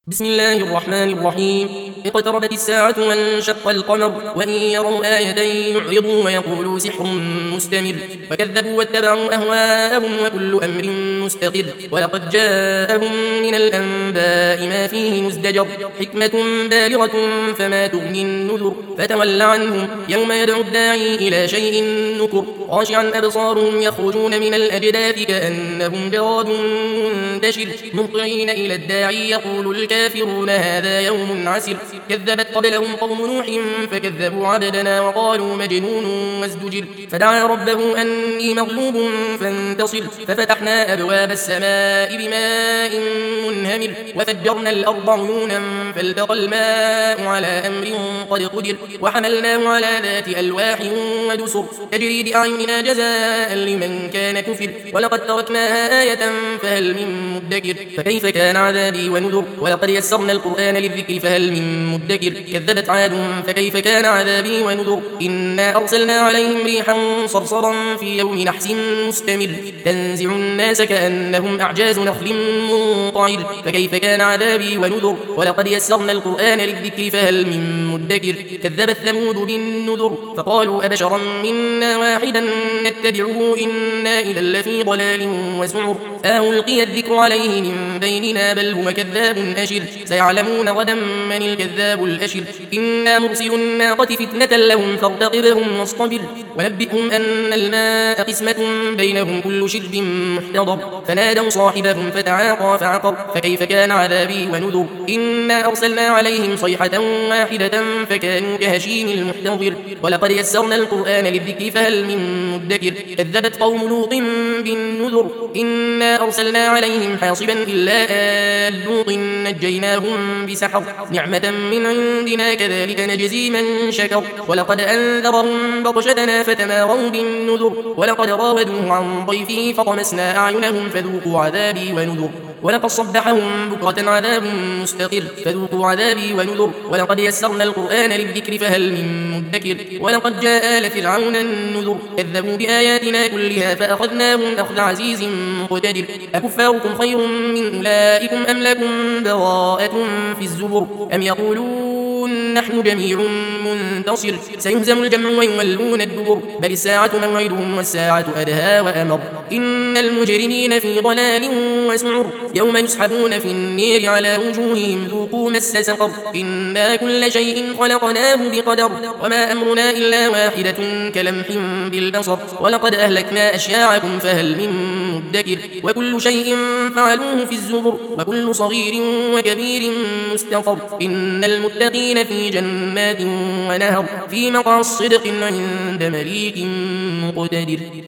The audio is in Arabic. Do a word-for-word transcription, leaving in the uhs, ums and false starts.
بسم الله الرحمن الرحيم. اقتربت الساعة وانشق القمر وإن يروا آية يعرضوا ويقولوا سحر مستمر وكذبوا واتبعوا أهواءهم وكل أمر مستقر ولقد جاءهم من الأنباء ما فيه مزدجر حكمة بالغة فما تغني النذر فتول عنهم يوم يدعو الداعي إلى شيء نكر خاشعا أبصارهم يخرجون من الأجداث كأنهم جراد منتشر مهطعين إلى الداعي يقول الكافرون هذا يوم عسر كذبت قبلهم قوم نوح فكذبوا عبدنا وقالوا مجنون وازدجر فدعا ربه أني مغلوب فانتصر ففتحنا أبواب السماء بماء منهمر وفجرنا الأرض عيونا فالتقى الماء على أمر قد قدر وحملناه على ذات ألواح ودسر تجري بأعيننا جزاء لمن كان كفر ولقد تركناها آية فهل من مدكر فكيف كان عذابي ونذر ولقد يسرنا القرآن للذكر فهل من مدكر كذبت عاد فكيف كان عذابي ونذر إنا أرسلنا عليهم ريحا صرصرا في يوم نحس مستمر تنزع الناس كأنهم أعجاز نخل منقعر فكيف كان عذابي ونذر ولقد يسرنا القرآن للذكر فهل من مدكر كذبت ثمود بالنذر فقالوا أبشرا منا واحدا نتبعه إنا إذا لفي ضلال وسعر ألقي الذكر عليه من بيننا بل هو كذاب أشر سيعلمون غدا من الكذاب الأشر إنا مرسل الناقة فتنة لهم فارتقبهم واصطبر ونبئهم أن الماء قسمة بينهم كل شرب محتضر فنادوا صاحبهم فتعاطى فعقر فكيف كان عذابي ونذر إنا أرسلنا عليهم صيحة واحدة فكانوا كهشيم المحتضر ولقد يسرنا القرآن للذكر فهل من مدكر كذبت قوم لوط بالنذر إنا أرسلنا عليهم حاصبا إلا آل لوط نجيناهم بسحر نعمة من عندنا كذلك نجزي من شكر ولقد أنذرهم بطشتنا فتماروا بالنذر ولقد راودوه عن ضيفه فطمسنا أعينهم فذوقوا عذابي ونذر ولقد صبحهم بكرة عذاب مستقر فذوقوا عذابي ونذر ولقد يسرنا القرآن للذكر فهل من مدكر ولقد جاء آل فرعون النذر كذبوا بآياتنا كلها فأخذناهم أخذ عزيز مقتدر أكفاركم خير من أولئكم أم لكم براءة في الزبر أم يقولون نحن جميع منتصر سيهزم الجمع ويولون الدبر بل الساعة موعدهم والساعة أدهى وأمر إن المجرمين في ضلال وسعر يوم يسحبون في النير على وجوههم ذوقوا مس سقر إنا كل شيء خلقناه بقدر وما أمرنا إلا واحدة كلمح بالبصر ولقد أهلكنا أشياعكم فهل من مدكر وكل شيء فعلوه في الزبر وكل صغير وكبير مستقر إن المتقين في جنات ونهر في مقعد صدق عند مليك مقتدر.